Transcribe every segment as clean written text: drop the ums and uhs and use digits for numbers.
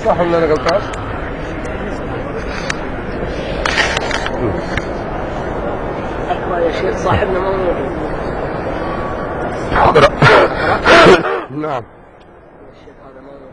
صح ولا أنا غلطان؟ يا شيخ صاحبنا موجود. نعم. الشيخ هذا موجود.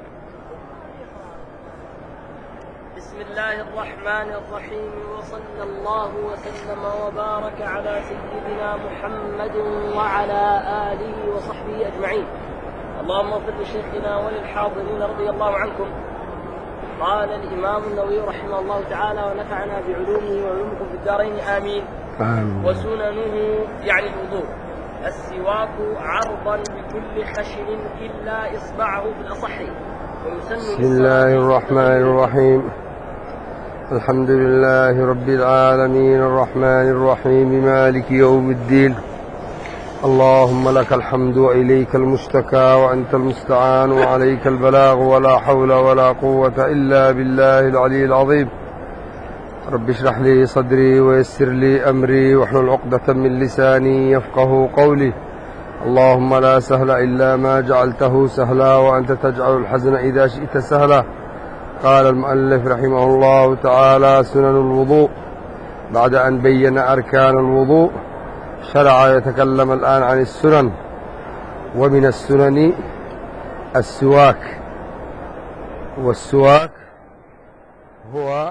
بسم الله الرحمن الرحيم، وصلى الله وسلم وبارك على سيدنا محمد وعلى آله وصحبه أجمعين. اللهم اغفر لشيخنا وللحاضرين رضي الله عنكم. قال الإمام النووي رحمه الله تعالى: ونفعنا بعلومه وعلومكم في الدارين آمين. وسننه يعني الوضوء: السواك عرضا بكل خشن إلا إصبعه في الأصح. بسم الله الرحمن الرحيم. الحمد لله رب العالمين الرحمن الرحيم مالك يوم الدين. اللهم لك الحمد وإليك المشتكى وأنت المستعان وعليك البلاغ ولا حول ولا قوة إلا بالله العلي العظيم. رب اشرح لي صدري ويسر لي أمري واحلل عقدة من لساني يفقه قولي. اللهم لا سهل إلا ما جعلته سهلا وأنت تجعل الحزن إذا شئت سهلا. قال المؤلف رحمه الله تعالى: سنن الوضوء. بعد أن بين أركان الوضوء شرع يتكلم الآن عن السنن. ومن السنن السواك. والسواك هو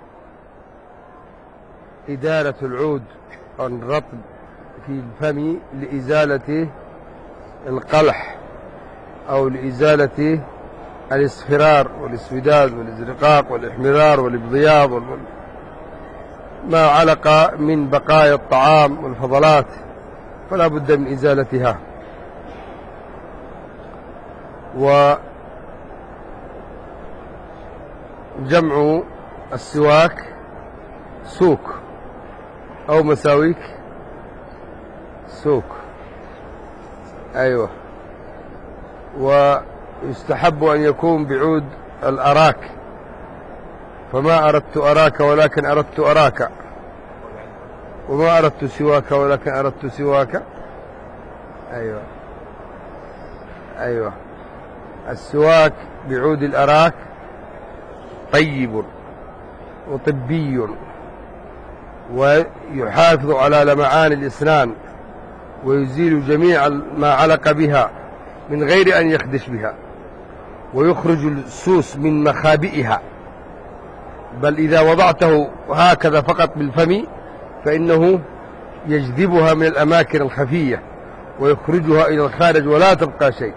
إدارة العود الرطب في الفم لإزالة القلح أو لإزالة الاصفرار والاسوداد والازرقاق والإحمرار والابضياض ما علق من بقايا الطعام والفضلات، فلا بد من إزالتها. وجمع السواك سوك أو مساويك سوك. أيوة. ويستحب أن يكون بعود الأراك، فما أردت أراك ولكن أردت أراك، وما أردت سواك ولكن أردت سواك. أيوة أيوة. السواك بعود الأراك طيب وطبي، ويحافظ على لمعان الأسنان، ويزيل جميع ما علق بها من غير أن يخدش بها، ويخرج السوس من مخابئها. بل إذا وضعته هكذا فقط بالفم فإنه يجذبها من الأماكن الخفية ويخرجها إلى الخارج ولا تبقى شيء.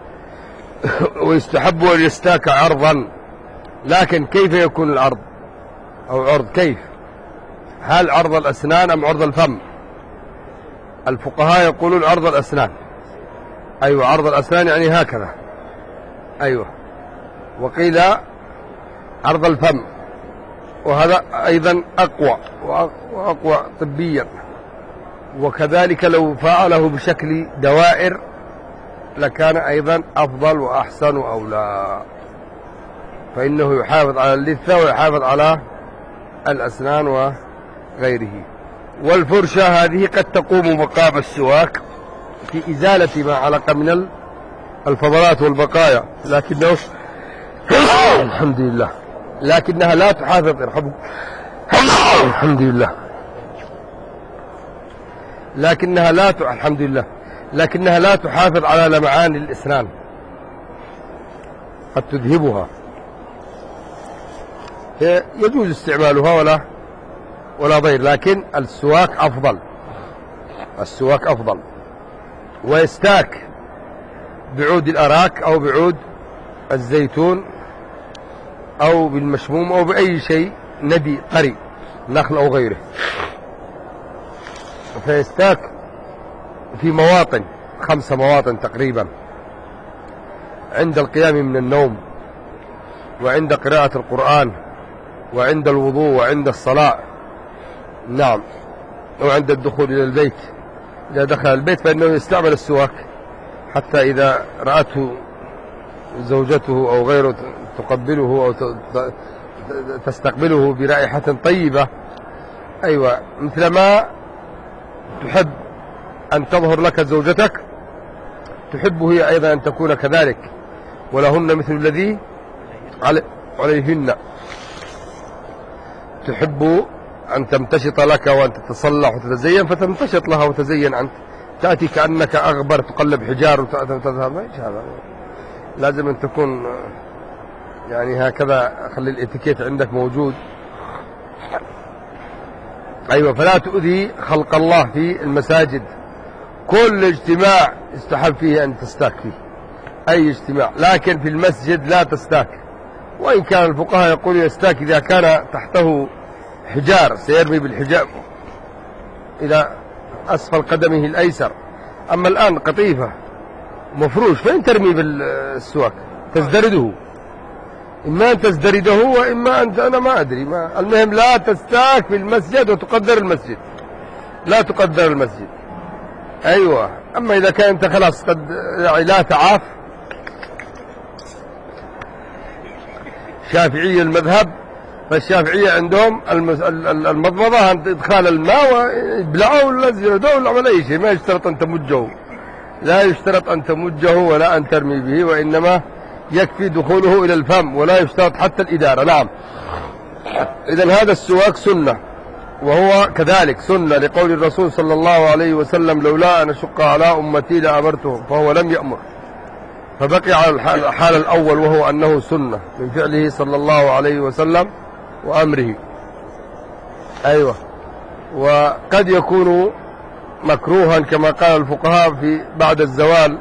ويستحب أن يستاك عرضا. لكن كيف يكون العرض أو عرض؟ كيف؟ هل عرض الأسنان أم عرض الفم؟ الفقهاء يقولون عرض الأسنان. أيوة، عرض الأسنان يعني هكذا. أيوة. وقيل عرض الفم، وهذا أيضا أقوى وأقوى طبيا. وكذلك لو فعله بشكل دوائر لكان أيضا أفضل وأحسن وأولى، فإنه يحافظ على اللثة ويحافظ على الأسنان وغيره. والفرشة هذه قد تقوم مقام السواك في إزالة ما علق من الفضلات والبقايا، لكنه الحمد لله لكنها لا تحافظ الحمد لله لكنها لا تحافظ على لمعان الأسنان، قد تذهبها. يجوز استعمالها ولا ضير، لكن السواك أفضل. ويستاك بعود الأراك أو بعود الزيتون أو بالمشموم أو بأي شيء ندي طري، نخل أو غيره. فيستاك في مواطن 5 مواطن تقريبا: عند القيام من النوم، وعند قراءة القرآن، وعند الوضوء، وعند الصلاة. نعم. وعند الدخول إلى البيت. إذا دخل البيت فإنه يستعمل السواك، حتى إذا رأته زوجته أو غيره تقبله أو تستقبله برائحة طيبة. أيوة، مثلما تحب أن تظهر لك زوجتك تحب هي أيضا أن تكون كذلك، ولهن مثل الذي عليهن. تحب أن تمتشط لك وأن تتصلح وتتزين فتمتشط لها وتزين أنت. تأتي كأنك أغبر تقلب حجار وتذهب، إيش هذا؟ لازم أن تكون يعني هكذا، خلي الاتيكيت عندك موجود. أيوة، فلا تؤذي خلق الله في المساجد. كل اجتماع يستحب فيه أن تستاك فيه، أي اجتماع، لكن في المسجد لا تستاك. وإن كان الفقهاء يقولوا يستاك إذا كان تحته حجار سيرمي بالحجاب إلى أسفل قدمه الأيسر. أما الآن قطيفة مفروش، فإن ترمي بالسواك تزدرده، إما أن تزدرده وإما أنت، أنا ما أدري، المهم لا تستاك في المسجد وتقدر المسجد، لا تقدر المسجد. أيوة. أما إذا كان أنت خلاص قد يعني لا تعاف. شافعي المذهب، فالشافعية عندهم المضمضة عند إدخال الماء ويبلعه ولا يزيده ولا عمل أي شيء، ما يشترط أن تمجه، لا يشترط أن تمجه ولا أن ترمي به، وإنما يكفي دخوله إلى الفم ولا يشترط حتى الإدارة. نعم. إذن هذا السواك سنة، وهو كذلك سنة لقول الرسول صلى الله عليه وسلم: لولا أن أشق على أمتي لأمرتهم، فهو لم يأمر، فبقي على الحال الأول وهو أنه سنة من فعله صلى الله عليه وسلم وأمره. أيوة. وقد يكون مكروها كما قال الفقهاء في بعد الزوال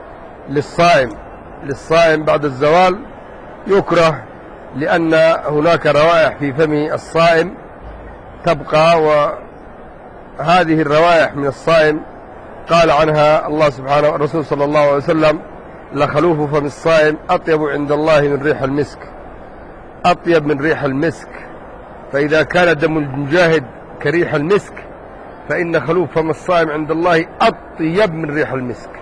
للصائم بعد الزوال يكره، لأن هناك روائح في فم الصائم تبقى، وهذه الروائح من الصائم قال عنها الله سبحانه الرسول صلى الله عليه وسلم: لخلوف فم الصائم أطيب عند الله من ريح المسك، أطيب من ريح المسك. فإذا كان دم المجاهد كريح المسك، فإن خلوف فم الصائم عند الله أطيب من ريح المسك.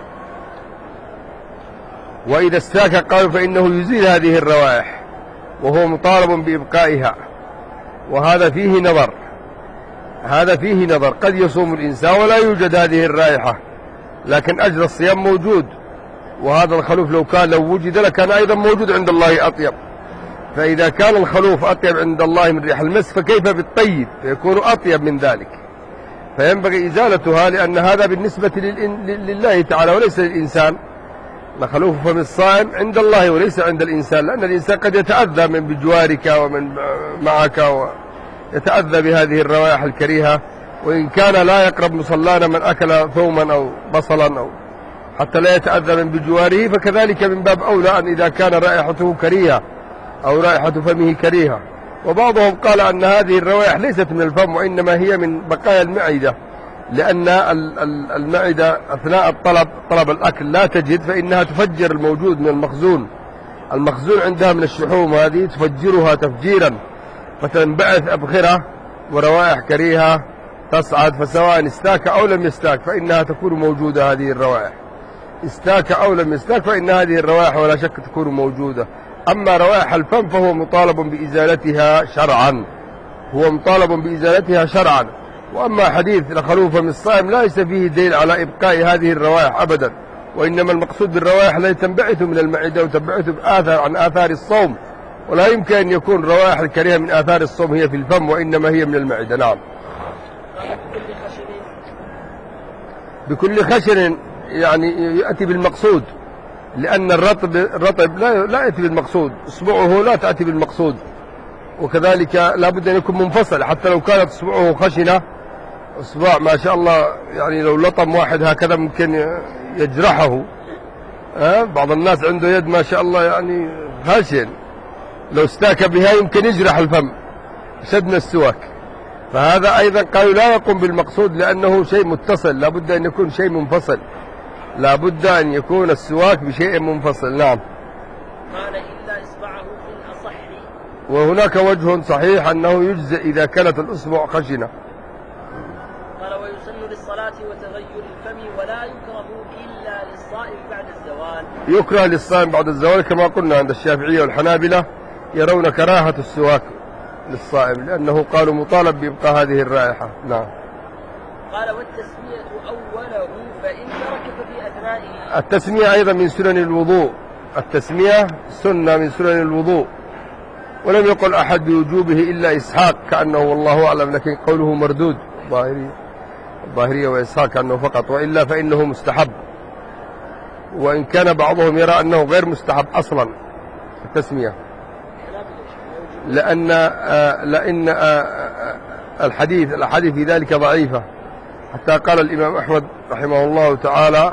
وإذا استاك قالوا فإنه يزيل هذه الروائح، وهو مطالب بإبقائها. وهذا فيه نظر، هذا فيه نظر. قد يصوم الإنسان ولا يوجد هذه الرائحة، لكن أجر الصيام موجود، وهذا الخلوف لو وجد لكان أيضا موجود عند الله أطيب. فإذا كان الخلوف أطيب عند الله من ريح المسك، فكيف بالطيب؟ فيكون أطيب من ذلك، فينبغي إزالتها، لأن هذا بالنسبة لله تعالى وليس للإنسان. لخلوف فم الصائم عند الله وليس عند الإنسان، لأن الإنسان قد يتأذى من بجوارك ومن معك، ويتأذى بهذه الروائح الكريهة. وإن كان لا يقرب مصلانا من أكل ثوما أو بصلا أو حتى لا يتأذى من بجواره، فكذلك من باب أولى أن إذا كان رائحته كريهة أو رائحة فمه كريهة. وبعضهم قال أن هذه الروائح ليست من الفم، وإنما هي من بقايا المعدة، لأن المعدة أثناء طلب الأكل لا تجد، فإنها تفجر الموجود من المخزون عندها من الشحوم، هذه تفجرها تفجيرا، فتنبعث أبخرة وروائح كريهة تصعد. فسواء استاك أو لم يستاك فإنها تكون موجودة، هذه الروائح استاك أو لم يستاك فإن هذه الروائح ولا شك تكون موجودة. أما روائح الفم فهو مطالب بإزالتها شرعا، هو مطالب بإزالتها شرعا. وأما حديث لخلوف فم الصائم ليس فيه دليل على إبقاء هذه الروائح أبدا، وإنما المقصود بالروائح التي تنبعث من المعدة وتنبعث عن آثار الصوم، ولا يمكن أن يكون روائح الكريهة من آثار الصوم هي في الفم، وإنما هي من المعدة. نعم. بكل خشن يعني يأتي بالمقصود، لأن الرطب لا يأتي بالمقصود، إصبعه لا تأتي بالمقصود، وكذلك لا بد أن يكون منفصل. حتى لو كانت إصبعه خشنة، إصبع ما شاء الله يعني لو لطم واحد هكذا ممكن يجرحه. بعض الناس عنده يد ما شاء الله يعني خشن، لو استاك بها يمكن يجرح الفم شد من السواك. فهذا أيضا قالوا لا يقوم بالمقصود، لأنه شيء متصل، لا بد أن يكون شيء منفصل، لا بد أن يكون السواك بشيء منفصل. نعم. قال إلا إصبعه في الأصح. وهناك وجه صحيح أنه يجزئ إذا كانت الأصبع خشنة. قال ويسن للصلاة وتغير الفم ولا يكره إلا للصائم بعد الزوال. يكره للصائم بعد الزوال كما قلنا عند الشافعية والحنابلة، يرون كراهة السواك للصائم، لأنه قالوا مطالب بإبقاء هذه الرائحة. نعم. قال والتسمية أوله فإن ترك في أثنائه. التسمية أيضا من سنن الوضوء، التسمية سنة من سنن الوضوء، ولم يقل أحد بوجوبه إلا إسحاق كأنه والله أعلم، لكن قوله مردود الظاهرية وإسحاق كأنه فقط، وإلا فإنه مستحب، وإن كان بعضهم يرى أنه غير مستحب أصلا التسمية، لأن الأحاديث في ذلك ضعيفة، حتى قال الإمام أحمد رحمه الله تعالى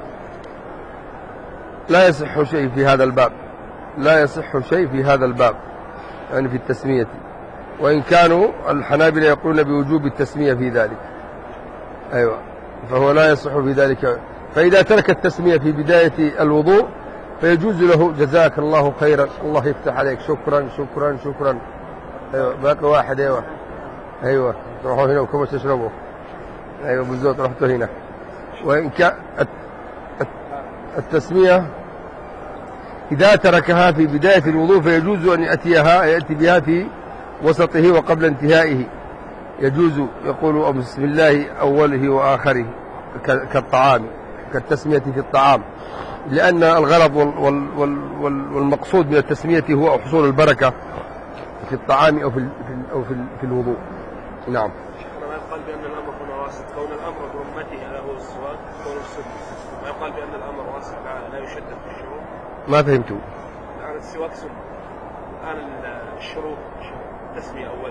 لا يصح شيء في هذا الباب، لا يصح شيء في هذا الباب يعني في التسمية، وإن كانوا الحنابلة يقولون بوجوب التسمية في ذلك. أيوة، فهو لا يصح في ذلك. فإذا ترك التسمية في بداية الوضوء فيجوز له جزاك الله خيرا، الله يفتح عليك، شكرا شكرا شكرا. أيوة، باقي واحد. أيوة تروحوا هنا وكم تشربوا. أيوة بالزوت رحتوا هنا. وإن كان التسمية إذا تركها في بداية الوضوء فيجوز أن يأتي بها في وسطه وقبل انتهائه، يجوز يقول بسم الله أوله وآخره كالطعام، كالتسمية في الطعام، لأن الغرض والمقصود من التسمية هو حصول البركة في الطعام أو في الوضوء. نعم. ما يقال بأن الأمر هنا واسع، كون الأمر برمته له السواك كون السنة، ما يقال بأن الأمر واسع لا يشدد في الشروط. ما فهمتوا؟ الآن السواك سنة، الآن الشروط التسمية أولا،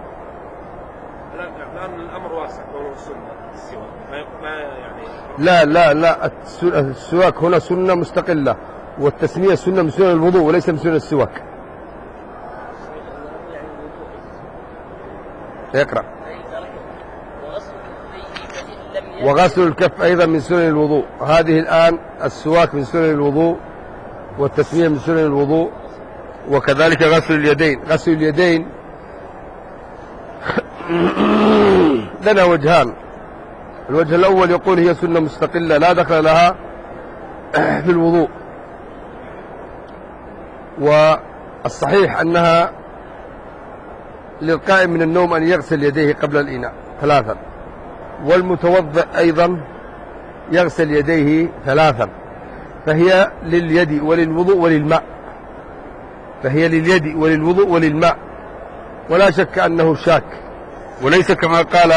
الآن الأمر واسع كونه السنة السواك، ما يعني لا السواك هنا سنة مستقلة، والتسمية سنة من سنن الوضوء وليس من سنن السواك. يقرأ. وغسل الكف أيضا من سنن الوضوء. هذه الآن السواك من سنن الوضوء، والتسمية من سنن الوضوء، وكذلك غسل اليدين. غسل اليدين لنا وجهان. الوجه الأول يقول هي سنة مستقلة لا دخل لها في الوضوء، والصحيح أنها للقائم من النوم أن يغسل يديه قبل الإناء 3، والمتوضئ أيضا يغسل يديه 3، فهي لليد وللوضوء وللماء، فهي لليد وللوضوء وللماء، ولا شك أنه شاك، وليس كما قال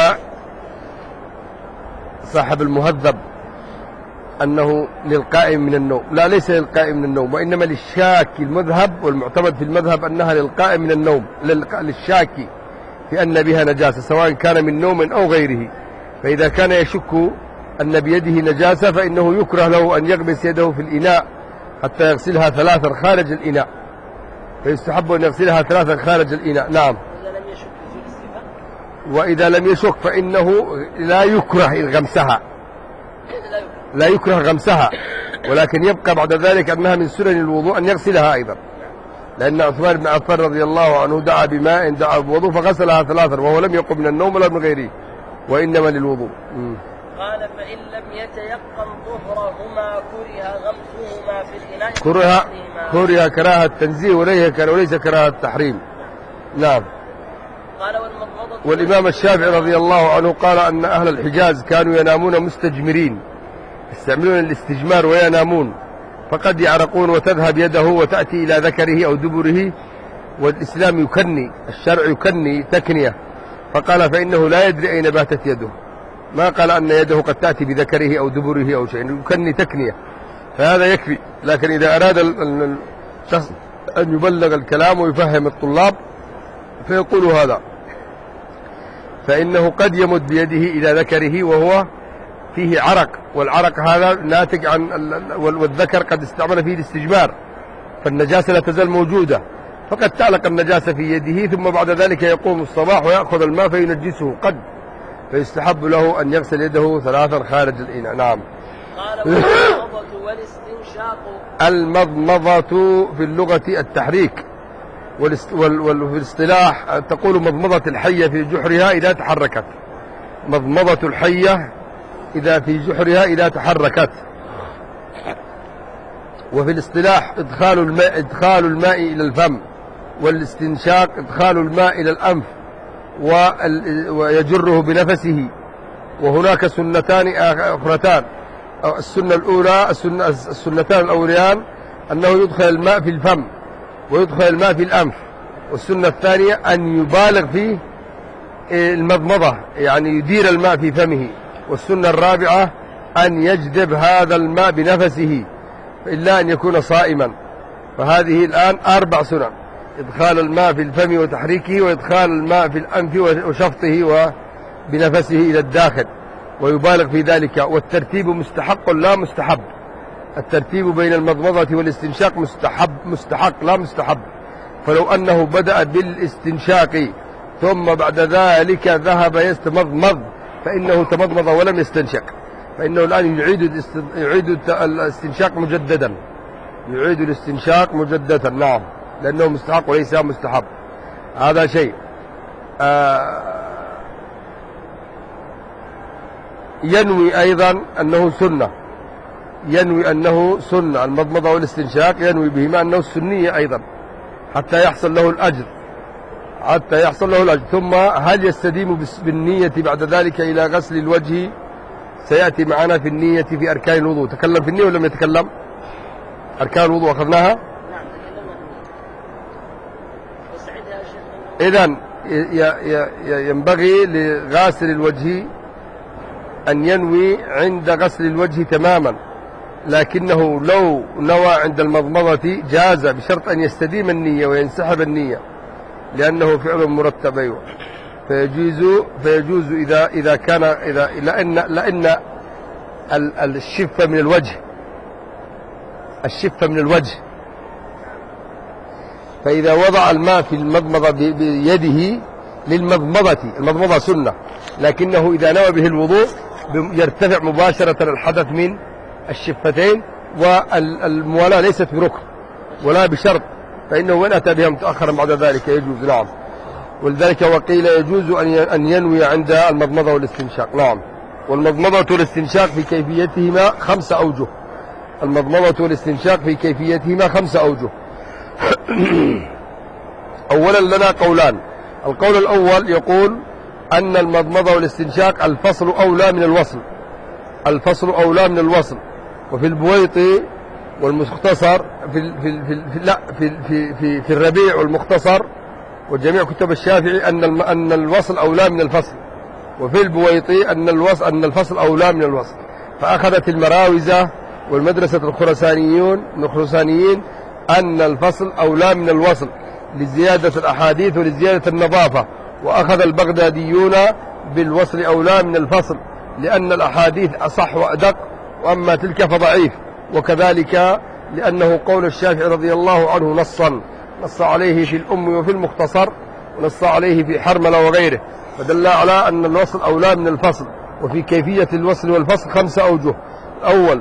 صاحب المهذب أنه للقائم من النوم. لا، ليس للقائم من النوم، وإنما للشاك المذهب، والمعتمد في المذهب أنها للقائم من النوم، للشاك في أن بها نجاسة سواء كان من نوم أو غيره. فإذا كان يشك أن بيده نجاسة فإنه يكره له أن يغمس يده في الإناء حتى يغسلها 3 خارج الإناء، فيستحب أن يغسلها 3 خارج الإناء. نعم. وإذا لم يشك فإنه لا يكره غمسها، لا يكره غمسها، ولكن يبقى بعد ذلك أنها من سنن الوضوء أن يغسلها أيضا، لأن عثمان بن عفان رضي الله عنه دعا بماء دعا بوضوء فغسلها 3، وهو لم يقم من النوم ولا من غيره، وإنما للوضوء. قال فإن لم يتيقن طهرهما كره غمسهما في الإناء، كره كراهة التنزيه وليس كراهة التحريم. نعم. قال والإمام الشافعي رضي الله عنه قال أن أهل الحجاز كانوا ينامون مستجمرين، يستعملون الاستجمار وينامون، فقد يعرقون وتذهب يده وتأتي إلى ذكره أو دبره، والإسلام يكني، الشرع يكني تكنية، فقال فإنه لا يدري أين باتت يده، ما قال أن يده قد تأتي بذكره أو دبره أو شيء، يكني تكنية، فهذا يكفي. لكن إذا أراد الشخص أن يبلغ الكلام ويفهم الطلاب فيقول هذا، فإنه قد يمد بيده إلى ذكره وهو فيه عرق، والعرق هذا ناتج عن والذكر قد استعمل فيه الاستجمار، فالنجاسة لا تزال موجودة، فقد تعلق النجاسة في يده، ثم بعد ذلك يقوم الصباح ويأخذ الماء فينجسه، فيستحب له أن يغسل يده 3 خارج الإناء. نعم. قال والمضمضة والاستنشاق. المضمضة في اللغة التحريك، وفي الاصطلاح تقول مضمضة الحية في جحرها إذا تحركت، مضمضة الحية إذا في جحرها إذا تحركت. وفي الاصطلاح إدخال الماء إلى الفم، والاستنشاق إدخال الماء إلى الأنف ويجره بنفسه. وهناك سنتان أخرتان، السنة الأولى السنتان الأوليان أنه يدخل الماء في الفم ويدخل الماء في الأنف، والسنة الثانية أن يبالغ في المضمضة، يعني يدير الماء في فمه. والسنة الرابعة أن يجذب هذا الماء بنفسه إلا أن يكون صائما. فهذه الآن 4 سنن: إدخال الماء في الفم وتحريكه، وإدخال الماء في الأنف وشفطه وبنفسه إلى الداخل، ويبالغ في ذلك. والترتيب مستحق لا مستحب. الترتيب بين المضمضة والاستنشاق مستحق لا مستحب. فلو أنه بدأ بالاستنشاق ثم بعد ذلك ذهب يستمضمض فإنه تمضمض ولم يستنشق، فإنه الآن يعيد الاستنشاق مجددا، يعيد الاستنشاق مجددا. نعم، لأنه مستحق وليس مستحب. هذا شيء. ينوي أيضا أنه سنة، ينوي أنه سنة المضمضة والاستنشاق، ينوي بهما أنه سنية أيضا حتى يحصل له الأجر، حتى يحصل له الأجر. ثم هل يستديم بالنية بعد ذلك إلى غسل الوجه؟ سيأتي معنا في النية في أركان الوضوء. تكلم في النية ولم يتكلم؟ أركان الوضوء أخذناها؟ نعم تكلمنا فيها. إذن ينبغي لغاسل الوجه أن ينوي عند غسل الوجه تماما، لكنه لو نوى عند المضمضة جاز بشرط أن يستديم النية وينسحب النية، لأنه فعل مرتب. أيوة. فيجوز إذا كان لأن الشفة من الوجه، الشفة من الوجه، فإذا وضع الماء في المضمضة بيده للمضمضة، المضمضة سنة، لكنه إذا نوى به الوضوء يرتفع مباشرة الحدث من الشفتين، والموالاة ليست بركن ولا بشرط، فإنه وإن أتى بها متأخرا بعد ذلك يجوز. نعم. ولذلك وقيل يجوز أن ينوي عند المضمضة والاستنشاق. نعم. والمضمضة والاستنشاق في كيفيتهما 5 أوجه. المضمضة والاستنشاق في كيفيتهما 5 أوجه. أولا لنا قولان. القول الأول يقول أن المضمضة والاستنشاق الفصل أولى من الوصل، الفصل أولى من الوصل. وفي البويطي والمختصر في الربيع والمختصر وجميع كتب الشافعي أن الوصل أولى من الفصل، وفي البويطي أن الفصل أولى من الوصل. فأخذت المراوزة والمدرسة الخرسانيين أن الفصل أولى من الوصل لزيادة الأحاديث ولزيادة النظافة، وأخذ البغداديون بالوصل أولى من الفصل لأن الأحاديث أصح وأدق، وأما تلك فضعيف. وكذلك لأنه قول الشافعي رضي الله عنه نص عليه في الأم وفي المختصر، ونص عليه في حرملة وغيره، فدل على أن الوصل أولى من الفصل. وفي كيفية الوصل والفصل 5 أوجه. الأول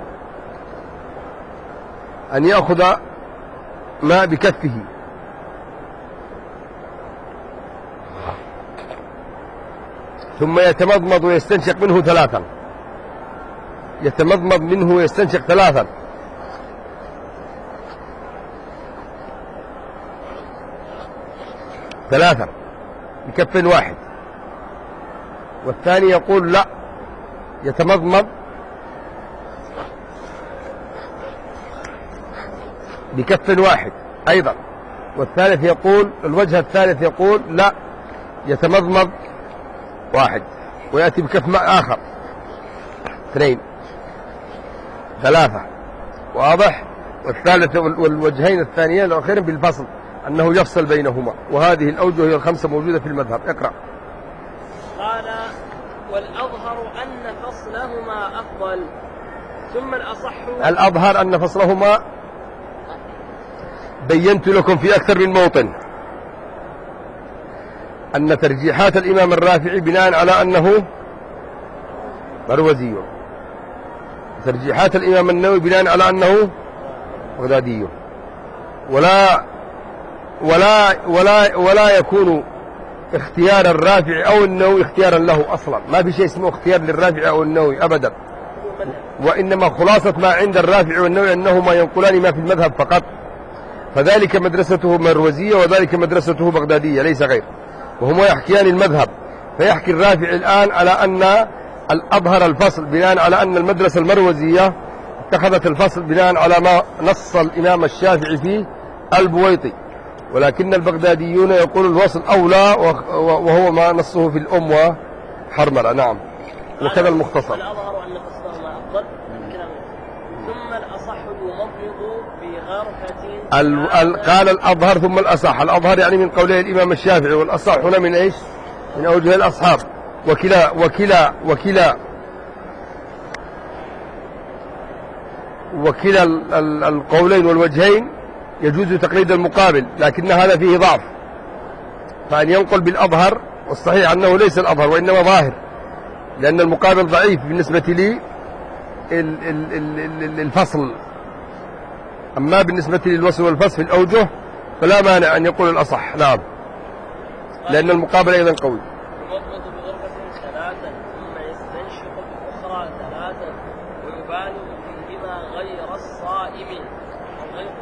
أن يأخذ ماء بكفه، ثم يتمضمض ويستنشق منه 3، يتمضمض منه ويستنشق 3، بكف واحد. والثاني يقول لا، يتمضمض بكف واحد أيضا. والثالث يقول، الوجه الثالث يقول لا، يتمضمض 1 ويأتي بكف ماء آخر 2 3. واضح؟ والثالث والوجهين الثانيين الأخيرين بالفصل أنه يفصل بينهما. وهذه الأوجه هي ال5 موجودة في المذهب. اقرأ. قال: والأظهر أن فصلهما أفضل، ثم الأصح. الأظهر أن فصلهما بينت لكم في أكثر من موطن أن ترجيحات الإمام الرافعي بناء على أنه مروزي، ترجيحات الإمام النووي بناء على أنه بغدادي، ولا يكون اختيار الرافعي أو النووي اختيارا له أصلا. ما في شيء اسمه اختيار للرافعي أو النووي أبدا، وإنما خلاصة ما عند الرافعي والنووي أنهما ينقلان ما في المذهب فقط. فذلك مدرسته مروزية وذلك مدرسته بغدادية ليس غير، وهما يحكيان المذهب. فيحكي الرافعي الآن على أن الأظهر الفصل بناء على أن المدرسة المروزية اتخذت الفصل بناء على ما نص الإمام الشافعي فيه البويطي. ولكن البغداديون يقول الوصل أولى، وهو ما نصه في الأم وحرملة. نعم. وكذا المختصر. الأظهر أن قصدهما أفضل الكلام. ثم الأصح يمضمض بغرفة. قال الأظهر ثم الأصح. الأظهر يعني من قوله الإمام الشافعي، والأصح هنا من إيش؟ من أوجه الأصحاب. وكلا القولين والوجهين يجوز تقليد المقابل، لكن هذا فيه ضعف، فأن ينقل بالأظهر، والصحيح أنه ليس الأظهر وإنما ظاهر، لأن المقابل ضعيف بالنسبة لي الفصل. أما بالنسبة للوصل والفصل في الأوجه فلا مانع أن يقول الأصح. نعم، لأن المقابل أيضا قوي. يمضمض بغرفة ثلاثا ثم يستنشق بأخرى ثلاثا ويبالغ فيهما غير الصائم أو غير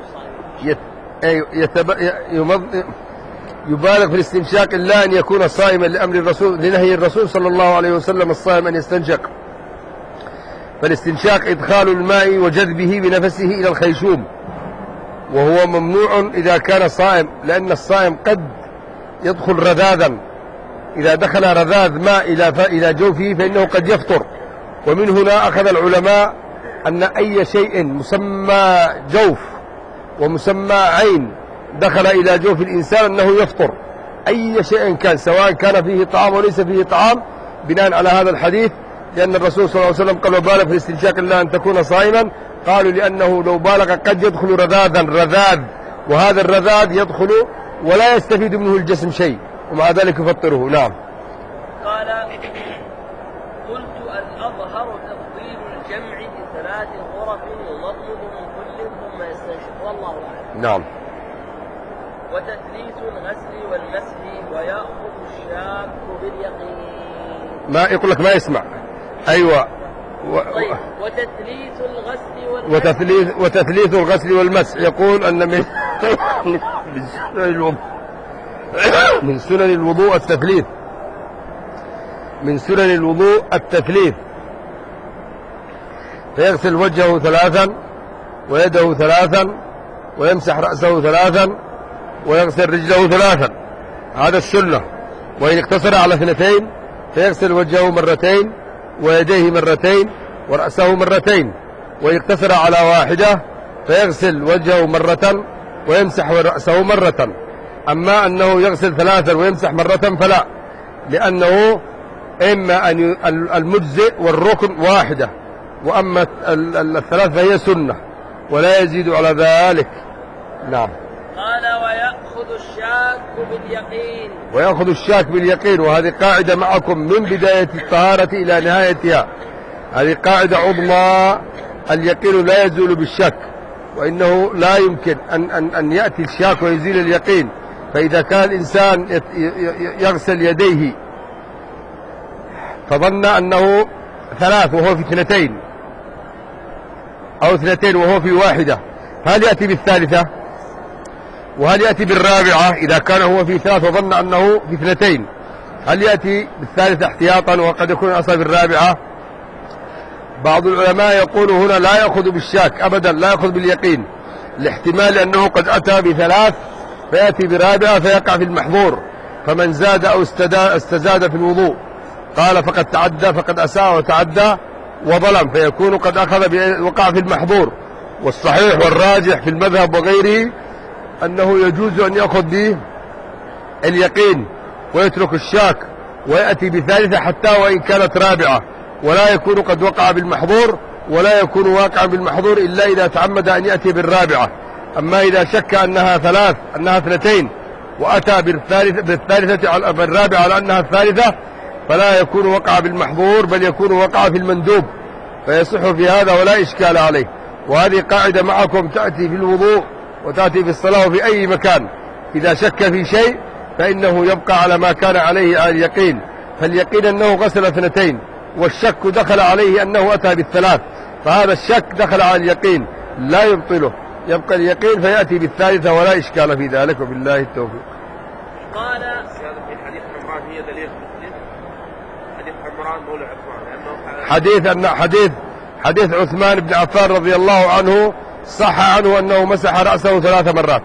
الصائم. يبالغ في الاستنشاق إلا أن يكون صائما لأمر الرسول، لنهي الرسول صلى الله عليه وسلم الصائم أن يستنشق. فالاستنشاق إدخال الماء وجذبه بنفسه إلى الخيشوم، وهو ممنوع إذا كان صائم، لأن الصائم قد يدخل رذاذا، إذا دخل رذاذ ماء إلى جوفه فإنه قد يفطر. ومن هنا أخذ العلماء أن أي شيء مسمى جوف ومسمى عين دخل إلى جوف الإنسان أنه يفطر، أي شيء كان، سواء كان فيه طعام وليس فيه طعام، بناء على هذا الحديث. لأن الرسول صلى الله عليه وسلم قال: وبالغ في الاستنشاق إلا أن تكون صائما. قالوا لأنه لو بالغ قد يدخل رذاذ، وهذا الرذاذ يدخل ولا يستفيد منه الجسم شيء، ومع ذلك يفطره. نعم. قال: قلت الأظهر تفضيل الجمع بثلاث غرف ومضمض من كل ثم يستنشق، والله أعلم. نعم. وتثليث الغسل والمسح ويأخذ الشاك باليقين. ما يقول لك ما يسمع. أيوة. طيب. وتثليث الغسل والمسح يقول أن من سنن الوضوء التثليث، من سنن الوضوء التثليث. فيغسل وجهه ثلاثا ويده ثلاثا ويمسح رأسه ثلاثا ويغسل رجله ثلاثا، هذا السنة. وإن اقتصر على اثنتين فيغسل وجهه مرتين ويديه مرتين ورأسه مرتين. وإن اقتصر على واحدة فيغسل وجهه مرة ويمسح رأسه مرة. أما أنه يغسل ثلاثا ويمسح مرة فلا، لأنه إما أن المجزئ والركن واحدة، وأما الثلاث فهي سنة ولا يزيد على ذلك. نعم. قال: ويأخذ الشاك باليقين. ويأخذ الشاك باليقين، وهذه قاعدة معكم من بداية الطهارة إلى نهايتها، هذه قاعدة عظمى. اليقين لا يزول بالشك، وإنه لا يمكن أن يأتي الشاك ويزيل اليقين. فإذا كان الإنسان يغسل يديه فظن أنه ثلاث وهو في اثنتين، أو اثنتين وهو في واحدة، هل يأتي بالثالثة؟ وهل يأتي بالرابعة؟ إذا كان هو في ثلاث وظن أنه في اثنتين، هل يأتي بالثالثة احتياطا وقد يكون أصلا بالرابعة؟ بعض العلماء يقول هنا لا يأخذ بالشاك أبدا، لا يأخذ باليقين، لاحتمال أنه قد أتى بثلاث فيأتي برابعة فيقع في المحظور. فمن زاد أو استزاد في الوضوء قال فقد تعدى، فقد أساء وتعدى وظلم، فيكون قد وقع في المحظور. والصحيح والراجح في المذهب وغيره أنه يجوز أن يأخذ به اليقين ويترك الشاك ويأتي بثالثة حتى وإن كانت رابعة، ولا يكون قد وقع بالمحظور، ولا يكون واقعا بالمحظور إلا إذا تعمد أن يأتي بالرابعة. أما إذا شك أنها ثلاث، أنها اثنتين، وأتى بالثالثة بالرابعة على أنها الثالثة، فلا يكون وقع بالمحظور بل يكون وقع في المندوب، فيصح في هذا ولا إشكال عليه. وهذه قاعدة معكم تأتي في الوضوء وتأتي في الصلاة وفي أي مكان. إذا شك في شيء فإنه يبقى على ما كان عليه على اليقين، فاليقين أنه غسل اثنتين، والشك دخل عليه أنه أتى بالثلاث، فهذا الشك دخل على اليقين لا يبطله، يبقى اليقين فيأتي بالثالثة ولا إشكال في ذلك، وبالله التوفيق. قال: في حديث عمران هي دليل حديث عمران مولى عثمان، لأنه حديث عثمان بن عفان رضي الله عنه صح عنه أنه مسح رأسه 3 مرات،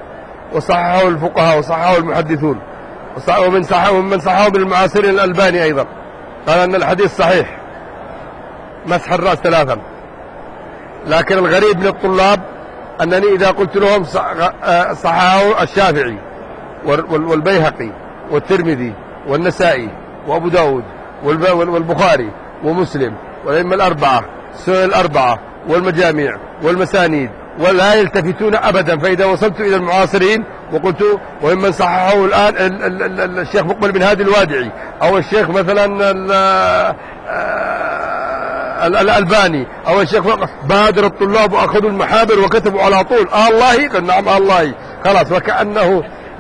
وصححه الفقهاء وصححه المحدثون، ومن صححه من المعاصرين الألباني أيضا، قال أن الحديث صحيح مسح الرأس 3. لكن الغريب من الطلاب أنني إذا قلت لهم صححه الشافعي والبيهقي والترمذي والنسائي وأبو داود والبخاري ومسلم والأئمة الأربعة السنن الأربعة والمجامع والمسانيد، ولا يلتفتون أبدا. فإذا وصلت إلى المعاصرين وقلت وممن صححه الآن الشيخ مقبل بن هادي الوادعي أو الشيخ مثلا الألباني أو الشيخ، بادر الطلاب وأخذوا المحابر وكتبوا على طول الله، قال نعم الله، خلاص، وكأنه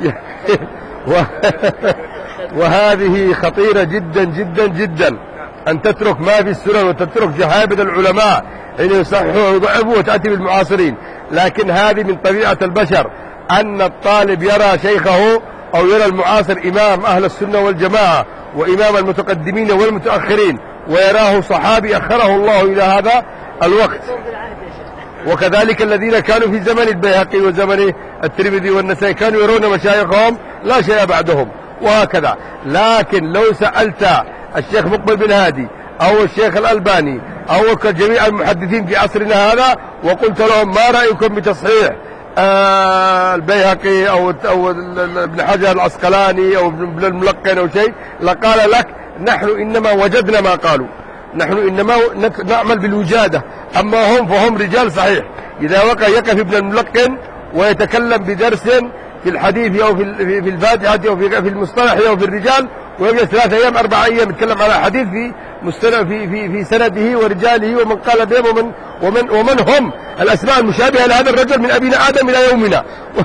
وهذه خطيرة جدا جدا جدا، أن تترك ما في السنن وتترك جهابذ العلماء حين يصححوا ويضعفوا وتأتي بالمعاصرين. لكن هذه من طبيعة البشر، أن الطالب يرى شيخه أو يرى المعاصر إمام أهل السنة والجماعة وإمام المتقدمين والمتأخرين، ويراه صحابي أخره الله إلى هذا الوقت. وكذلك الذين كانوا في زمن البيهقي وزمن الترمذي والنسائي كانوا يرون مشايخهم لا شيء بعدهم، وهكذا. لكن لو سألت الشيخ مقبل بن هادي أو الشيخ الألباني أو جميع المحدثين في عصرنا هذا وقلت لهم ما رأيكم بتصحيح البيهقي أو ابن حجر العسقلاني أو ابن الملقن أو شيء، لقال لك نحن إنما وجدنا ما قالوا، نحن إنما نعمل بالوجادة، أما هم فهم رجال صحيح. إذا يقف ابن الملقن ويتكلم بدرس في الحديث أو في الفاتحة أو في المصطلح أو في الرجال، ويجلس 3 أيام 4 أيام يتكلم على حديث في سنده ورجاله ومن قال بهم ومن هم الأسماء المشابهة لهذا الرجل من أبينا آدم إلى يومنا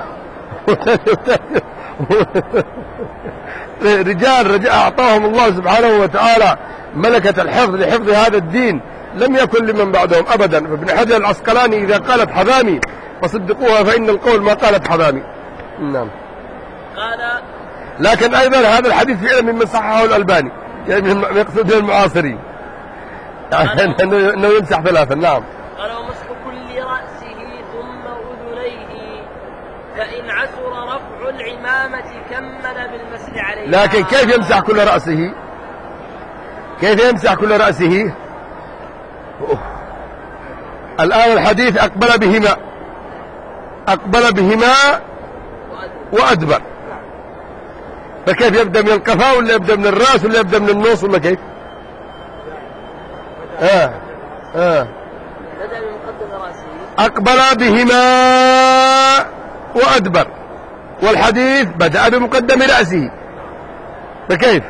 رجال أعطاهم الله سبحانه وتعالى ملكة الحفظ لحفظ هذا الدين، لم يكن لمن بعدهم أبدا. فابن حجر العسقلاني إذا قالت حضامي فصدقوها فإن القول ما قالت حضامي. نعم. لكن أيضا هذا الحديث فعلا ممن صححه الألباني، يعني من يقصد المعاصرين أنه يمسح 3. نعم. قال ومسح كل رأسه ثم أذنيه، فإن عسر رفع العمامة كمل بالمسح عليه. لكن كيف يمسح كل رأسه؟ كيف يمسح كل رأسه؟ الآن الحديث أقبل بهما وأدبر، فكيف يبدأ من القفا ولا يبدأ من الرأس ولا يبدأ من النص ولا كيف؟ بدأ من مقدم رأسه. أقبل بهما وأدبر، والحديث بدأ بمقدم رأسه، فكيف؟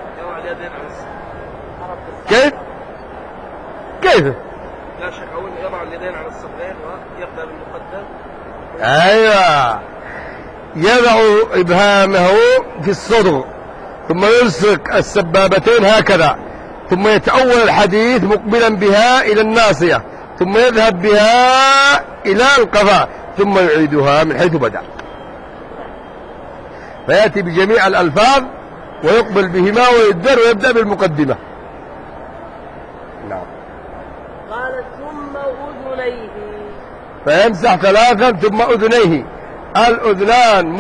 كيف؟ لا شك يضع اليدين على الصدرين ويبدأ بالمقدم. أيوة، يضع إبهامه في الصدر ثم يلصق السبابتين هكذا، ثم يتأول الحديث مقبلا بها إلى الناصية، ثم يذهب بها إلى القفا، ثم يعيدها من حيث بدأ، فيأتي بجميع الألفاظ ويقبل بهما ويدبر ويبدأ بالمقدمة. نعم. قال ثم أذنيه، فيمسح 3 ثم أذنيه. الأذنان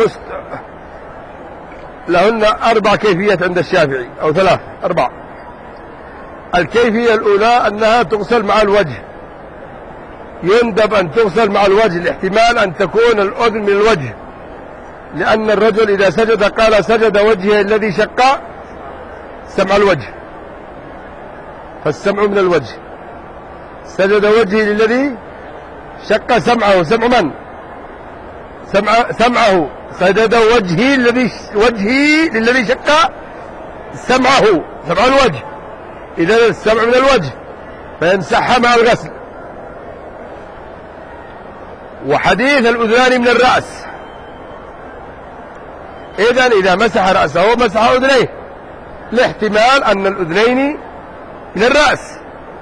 لهن 4 كيفيات عند الشافعي أو 3 4. الكيفية الأولى أنها تغسل مع الوجه، يندب أن تغسل مع الوجه لاحتمال أن تكون الأذن من الوجه، لأن الرجل إذا سجد قال سجد وجهه الذي شق سمع الوجه، فالسمع من الوجه، سجد وجهه للذي شق سمعه. سمع من؟ سمعه. سجد وجهي للذي شق سمعه، سمع الوجه، إذا السمع من الوجه فيمسحها مع الغسل. وحديث الأذنان من الرأس، إذا مسح رأسه مسح أذنيه، لاحتمال أن الأذنين من الرأس،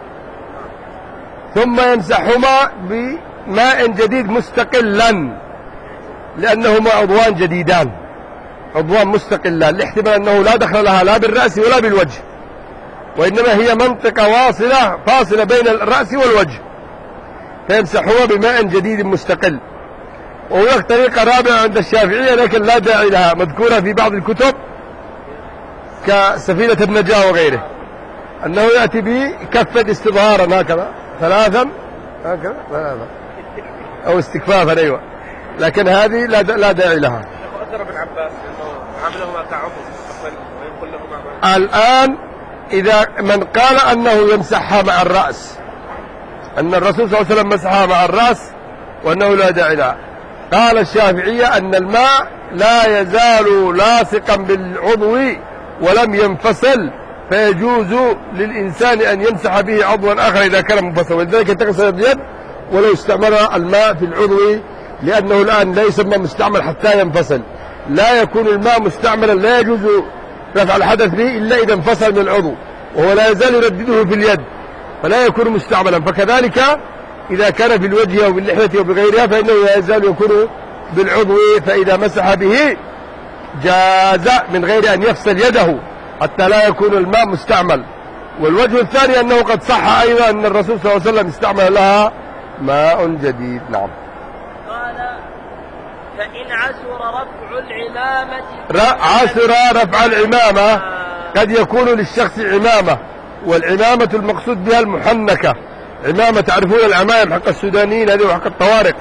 ثم يمسحهما بماء جديد مستقلا، لأنهما عضوان جديدان، عضوان مستقلان، لاحتمال أنه لا دخل لها لا بالرأس ولا بالوجه، وإنما هي منطقة فاصلة بين الرأس والوجه، فيمسحهما بماء جديد مستقل. وهناك طريقة رابعة عند الشافعية لكن لا داعي لها، مذكورة في بعض الكتب كسفينة النجاة وغيره، أنه يأتي بكفة استظهارا هكذا ثلاثا أو استكفافا، أيوة، لكن هذه لا داعي لها. أثر ابن عباس أنه عملهما كعضو ويقول لهما الآن إذا من قال أنه يمسحها مع الرأس، أن الرسول صلى الله عليه وسلم مسحها مع الرأس وأنه لا داعي لها، قال الشافعية أن الماء لا يزال لاصقا بالعضو ولم ينفصل، فيجوز للإنسان أن يمسح به عضوا آخر إذا كان منفصل، ولذلك تغسل اليد ولو استعمل الماء في العضو، لأنه الآن لا يسمى مستعمل حتى ينفصل، لا يكون الماء مستعملا لا يجوز رفع الحدث به إلا إذا انفصل من العضو، وهو لا يزال يردده في اليد فلا يكون مستعملا. فكذلك إذا كان في الوجه أو باللحية أو بغيرها فإنه لا يزال يكون بالعضو، فإذا مسح به جاز من غير أن يفصل يده حتى لا يكون الماء مستعمل. والوجه الثاني أنه قد صح أيضا أن الرسول صلى الله عليه وسلم استعمل لها ماء جديد. نعم. قال فإن عسر رفع العمامة، عسر رفع العمامة قد يكون للشخص عمامة، والعمامة المقصود بها المحنكة، عمامة تعرفون العمائم حق السودانيين هذه وحق الطوارق،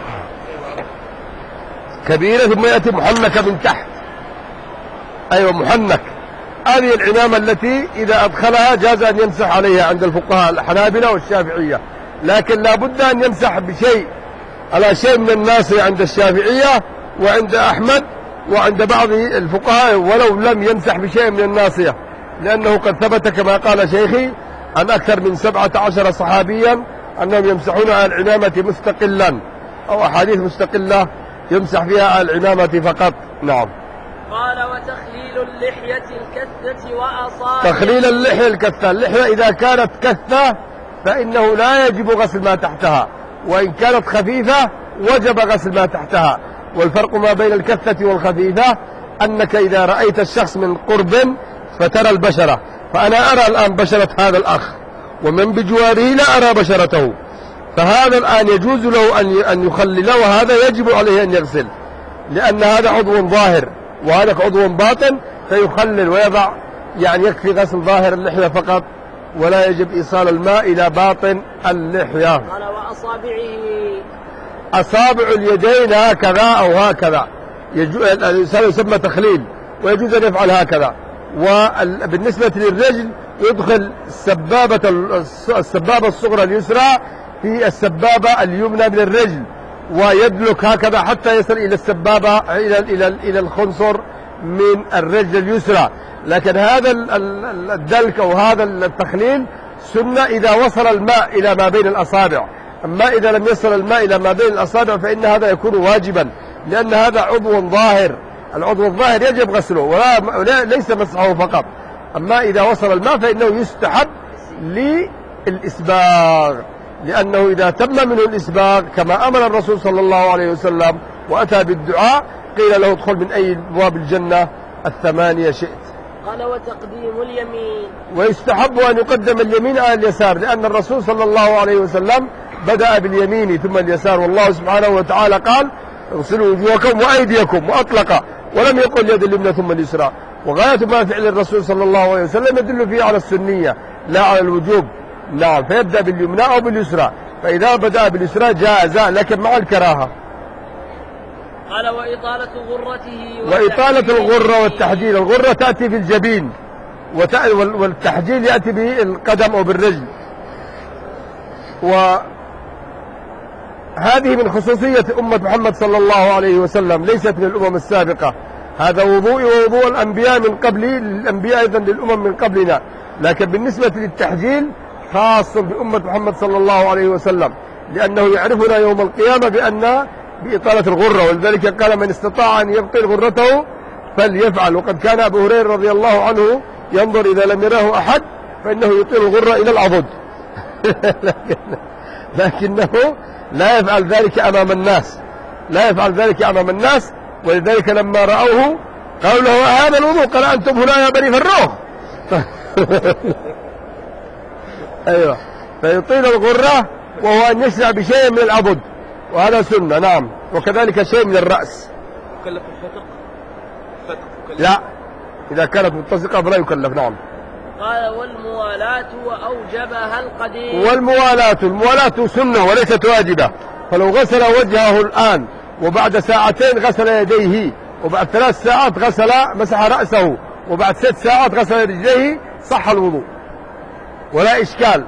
كبيرة ثم يأتي محنكة من تحت، أيوة محنك، هذه العمامة التي إذا أدخلها جاز أن يمسح عليها عند الفقهاء الحنابلة والشافعية، لكن لا بد أن يمسح بشيء على شيء من الناصية عند الشافعية وعند أحمد وعند بعض الفقهاء، ولو لم يمسح بشيء من الناصية، لأنه قد ثبت كما قال شيخي عن أكثر من 17 صحابيا أنهم يمسحون على العمامة مستقلا، أو أحاديث مستقلة يمسح فيها على العمامة فقط. نعم. قال وتخليل اللحية الكثة وأصابع، تخليل اللحية الكثة، اللحية إذا كانت كثة فإنه لا يجب غسل ما تحتها، وإن كانت خفيفة وجب غسل ما تحتها. والفرق ما بين الكثة والخفيفة أنك إذا رأيت الشخص من قرب فترى البشرة، فأنا أرى الآن بشرة هذا الأخ ومن بجواره لا أرى بشرته، فهذا الآن يجوز له أن يخلل، وهذا يجب عليه أن يغسل، لأن هذا عضو ظاهر وهذا عضو باطن، فيخلل ويضع، يعني يكفي غسل ظاهر اللحية فقط ولا يجب إيصال الماء إلى باطن اللحية. قال وأصابعه، أصابع اليدين هكذا أو هكذا، الإنسان يسمى تخليل ويجوز أن يفعل هكذا. وبالنسبة للرجل يدخل السبابة الصغرى اليسرى في السبابة اليمنى من الرجل، ويدلك هكذا حتى يصل إلى السبابة إلى الخنصر من الرجل اليسرى. لكن هذا الدلك أو هذا التخليل سنة إذا وصل الماء إلى ما بين الأصابع، أما إذا لم يصل الماء إلى ما بين الأصابع فإن هذا يكون واجبا، لأن هذا عضو ظاهر، العضو الظاهر يجب غسله وليس مسحه فقط. أما إذا وصل الماء فإنه يستحب للإسباغ، لأنه إذا تم منه الإسباغ كما أمر الرسول صلى الله عليه وسلم وأتى بالدعاء قيل له ادخل من أي أبواب الجنة 8 شئت. قال وتقديم اليمين، ويستحب أن يقدم اليمين على اليسار، لأن الرسول صلى الله عليه وسلم بدأ باليمين ثم اليسار، والله سبحانه وتعالى قال اغسلوا وجوهكم وأيديكم، وأطلق ولم يقل يد اليمنى ثم اليسرى. وغاية ما فعل الرسول صلى الله عليه وسلم يدل فيه على السنية لا على الوجوب. نعم، فيبدأ باليمنى أو باليسرى، فإذا بدأ باليسرى جاز لكن مع الكراهة. قال وإطالة غرته، وإطالة الغرة والتحجيل، الغرة تأتي في الجبين والتحجيل يأتي بالقدم أو بالرجل، وهذه من خصوصية أمة محمد صلى الله عليه وسلم، ليست من الأمم السابقة. هذا وضوء ووضوء الأنبياء من قبلي، الأنبياء أيضا للأمم من قبلنا، لكن بالنسبة للتحجيل خاص بأمة محمد صلى الله عليه وسلم، لأنه يعرفنا يوم القيامة بإطالة الغرة، ولذلك قال من استطاع أن يبطل غرته فليفعل. وقد كان أبو هريرة رضي الله عنه ينظر إذا لم يراه أحد فإنه يطيل الغرة إلى العضد لكنه لا يفعل ذلك أمام الناس، لا يفعل ذلك أمام الناس. ولذلك لما رأوه قالوا له هذا الوضوء، قال أنتم هنا يا بني فروخ أيوة، فيطيل الغرة وهو أن يشرع بشيء من العضد، وهذا سنة نعم، وكذلك شيء من الرأس. يكلف الفتق؟ مكلف. لا، إذا كانت متسقة فلا يكلف. نعم. قال والموالاة وأوجبها القديم. الموالاة سنة وليست واجبة، فلو غسل وجهه الآن وبعد ساعتين غسل يديه، وبعد 3 ساعات مسح رأسه، وبعد 6 ساعات غسل رجليه، صح الوضوء ولا إشكال.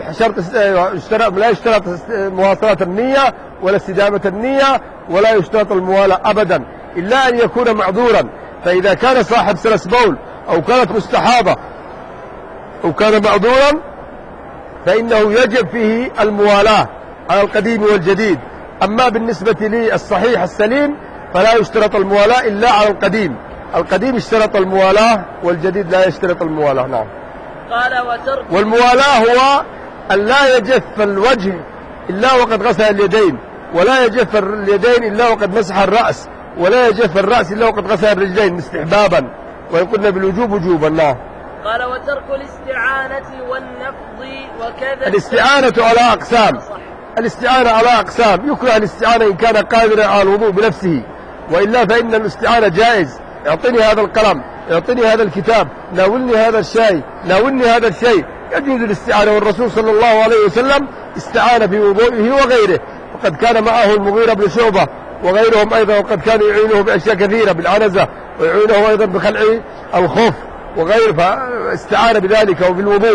لا يشترط مواصلة النية ولا استدامة النية ولا يشترط الموالاة أبدا، إلا أن يكون معذورا. فإذا كان صاحب سلس بول أو كانت مستحاضة أو كان معذورا فإنه يجب فيه الموالاة على القديم والجديد. أما بالنسبة للصحيح السليم فلا يشترط الموالاة إلا على القديم. القديم اشترط الموالاة والجديد لا يشترط الموالاة. نعم. قال والموالاة هو أن لا يجف الوجه إلا وقد غسل اليدين، ولا يجف اليدين إلا وقد مسح الرأس، ولا يجف الرأس إلا وقد غسل الرجلين استحبابا، وإن قلنا بالوجوب وجوبا. نعم. قال وترك الاستعانة والنفض وكذا. الاستعانة على أقسام. الاستعانة على أقسام. يكره الاستعانة إن كان قادرا على الوضوء بنفسه، وإلا فإن الاستعانة جائز. اعطني هذا القلم، اعطني هذا الكتاب، ناولني هذا الشاي، ناولني هذا الشيء، يجوز الاستعانة. والرسول صلى الله عليه وسلم استعان في وضوئه وغيره، وقد كان معه المغيرة بن شعبة وغيرهم أيضا، وقد كانوا يعينه بأشياء كثيرة بالعنزة، ويعينه أيضا بخلع الخف وغيره، فاستعان بذلك وبالوضوء.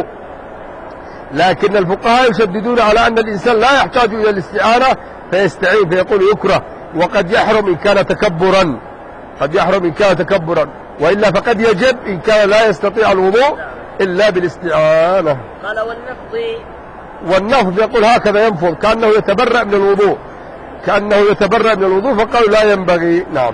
لكن الفقهاء يشددون على أن الإنسان لا يحتاج إلى الاستعانة فيستعين، فيقول يكره، وقد يحرم إن كان تكبرا، قد يحرم إن كان تكبرا، وإلا فقد يجب إن كان لا يستطيع الوضوء إلا بالاستعانة. قال والنفض يقول هكذا ينفض كأنه يتبرأ من الوضوء، كأنه يتبرأ من الوضوء، فقالوا لا ينبغي. نعم.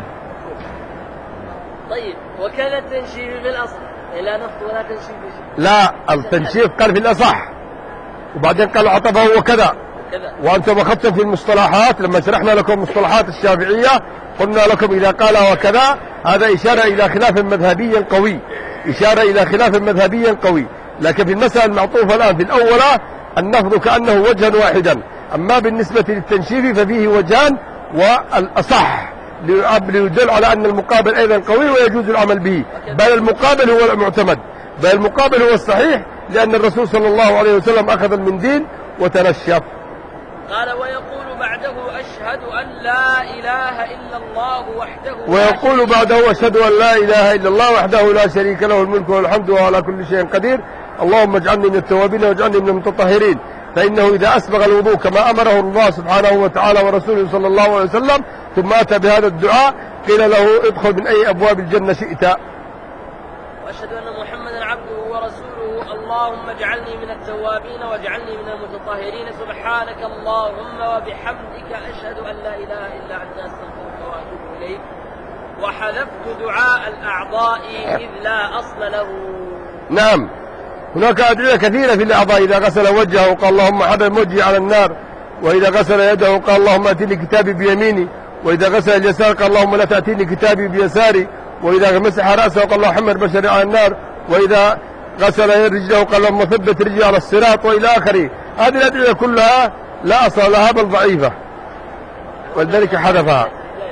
طيب وكذا التنشيف بالأصل لا نفض ولا تنشيف. لا، التنشيف قال في الأصح، وبعدين قال عطفه وكذا. وأنتم أخذتم في المصطلحات لما شرحنا لكم مصطلحات الشافعية قلنا لكم إذا قال وكذا هذا إشارة إلى خلاف مذهبي قوي، إشارة إلى خلاف مذهبي قوي. لكن في المسألة المعطوفة الآن في الأولى النفض كأنه وجها واحدا. أما بالنسبة للتنشيف ففيه وجهان، والأصح ليدل على أن المقابل أيضا قوي ويجوز العمل به، بل المقابل هو المعتمد، بل المقابل هو الصحيح، لأن الرسول صلى الله عليه وسلم أخذ المنديل وتنشف. قال ويقول بعده أشهد أن لا إله إلا الله وحده. ويقول بعده أشهد أن لا إله إلا الله وحده لا شريك له الملك والحمد وهو على كل شيء قدير، اللهم اجعلني من التوابين واجعلني من المتطهرين. فإنه إذا أسبغ الوضوء كما أمره الله سبحانه وتعالى ورسوله صلى الله عليه وسلم ثم أتى بهذا الدعاء قيل له ادخل من أي أبواب الجنة شئت. وأشهد أن محمدا عبده ورسوله، اللهم اجعلني من التوابين واجعلني من المتطهرين، سبحانك اللهم وبحمدك أشهد أن لا إله إلا أنت أستغفرك وأتوب إليك. وحذفت دعاء الأعضاء إذ لا أصل له. نعم، هناك أدعية كثيرة في الأعضاء. إذا غسل وجهه قال اللهم حرم وجهي على النار، وإذا غسل يده قال اللهم أتني كتابي بيميني، وإذا غسل اليسار قال اللهم لا تأتيني كتابي بيساري، وإذا مسح رأسه قال اللهم حمر بشري على النار، وإذا غسل رجله قال اللهم ثبت رجلي على الصراط، وإلى آخره. هذه الأدعية كلها لا أصل لها بل ضعيفة، ولذلك حذفها.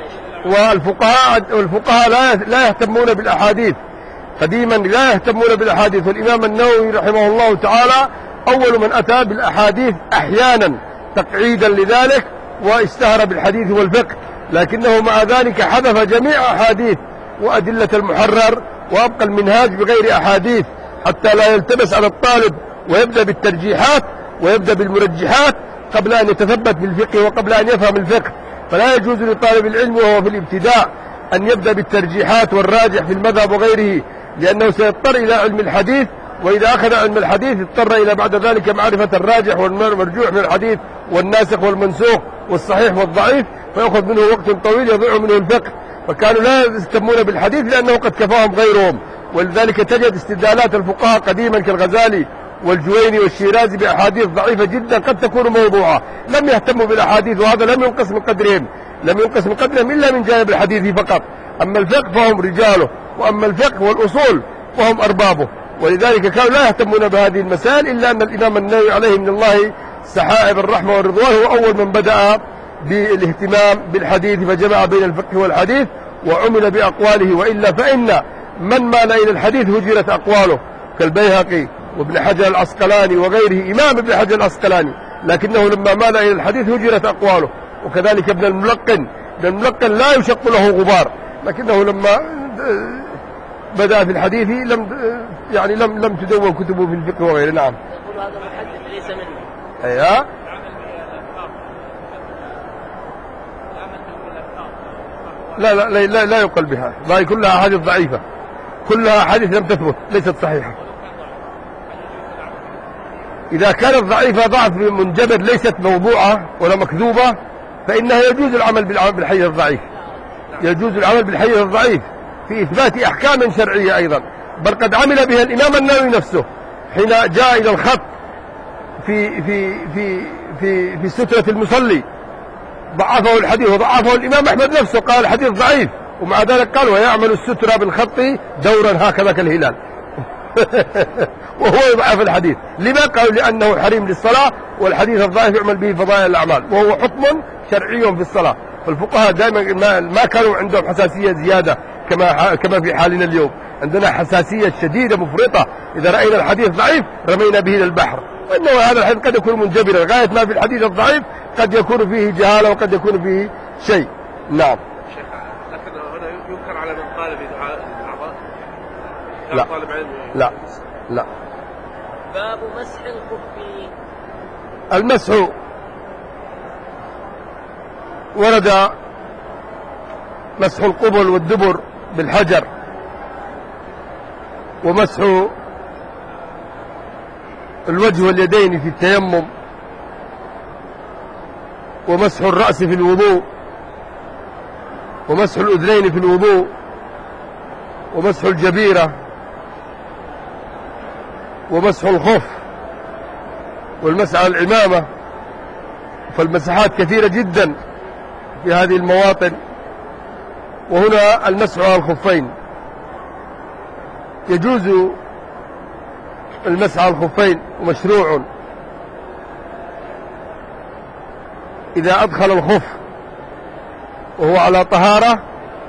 والفقهاء لا يهتمون بالأحاديث، قديما لا يهتمون بالأحاديث. والإمام النووي رحمه الله تعالى أول من أتى بالأحاديث أحيانا تقعيدا لذلك، واشتهر بالحديث والفقه، لكنه مع ذلك حذف جميع أحاديث وأدلة المحرر، وأبقى المنهاج بغير أحاديث حتى لا يلتبس على الطالب ويبدأ بالترجيحات ويبدأ بالمرجحات قبل أن يتثبت بالفقه وقبل أن يفهم الفقه. فلا يجوز لطالب العلم وهو في الابتداء أن يبدأ بالترجيحات والراجح في المذهب وغيره، لأنه سيضطر إلى علم الحديث، وإذا أخذ علم الحديث اضطر إلى بعد ذلك معرفة الراجح والمرجوح من الحديث والناسخ والمنسوخ والصحيح والضعيف، فيأخذ منه وقت طويل يضيع منه الفقه. فكانوا لا يهتمون بالحديث لأنه قد كفاهم غيرهم. ولذلك تجد استدلالات الفقهاء قديما كالغزالي والجويني والشيرازي بأحاديث ضعيفة جدا قد تكون موضوعة، لم يهتموا بالأحاديث، وهذا لم ينقص من قدرهم، لم ينقص من قدرهم إلا من جانب الحديث فقط. أما الفقه فهم رجاله، وأما الفقه والأصول فهم أربابه. ولذلك كانوا لا يهتمون بهذه المسائل، إلا أن الإمام النووي عليه من الله سحائب الرحمة والرضوان هو أول من بدأ بالاهتمام بالحديث فجمع بين الفقه والحديث وعمل بأقواله، وإلا فإن من مال إلى الحديث هجرت أقواله كالبيهقي وابن حجر العسقلاني وغيره، إمام ابن حجر العسقلاني، لكنه لما مال إلى الحديث هجرت أقواله. وكذلك ابن الملقن لا يشق له غبار، لكنه لما بدأ في الحديث لم تدون كتبه في الفقه وغيره. نعم. يقول هذا المحدث ليس منه. أيوه. لا يقل بها، هذه كلها أحاديث ضعيفة، كلها أحاديث لم تثبت، ليست صحيحة. إذا كانت ضعيفة ضعف منجبر ليست موضوعة ولا مكذوبة، فإنها يجوز العمل بالحديث الضعيف، يجوز العمل بالحديث الضعيف في إثبات أحكام شرعية أيضا، بل قد عمل بها الإمام النووي نفسه حين جاء إلى الخط في سترة المصلي، ضعفه الحديث وضعفه الإمام أحمد نفسه، قال الحديث ضعيف، ومع ذلك قال ويعمل السترة بالخط دورا هكذا كالهلال وهو يضعف الحديث. لما؟ قالوا لأنه حريم للصلاة، والحديث الضعيف يعمل به فضائل الأعمال، وهو حكم شرعي في الصلاة. فالفقهاء دائما ما كانوا عندهم حساسية زيادة كما في حالنا اليوم، عندنا حساسية شديدة مفرطة، إذا رأينا الحديث ضعيف رمينا به للبحر، وإنه هذا الحديث قد يكون منجبرا، غاية ما في الحديث الضعيف قد يكون فيه جهالة وقد يكون فيه شيء. نعم. شيخ، لكن هنا ينكر على من قال بدعاء الأعضاء؟ لا. طالب علم لا. باب مسح الخفين. المسح ورد مسح القبل والدبر بالحجر، ومسح الوجه واليدين في التيمم، ومسح الرأس في الوضوء، ومسح الأذنين في الوضوء، ومسح الجبيرة، ومسح الخف، والمسح على العمامة. فالمسحات كثيرة جدا في هذه المواطن. وهنا المسح على الخفين، يجوز المسح على الخفين ومشروع إذا أدخل الخف وهو على طهارة،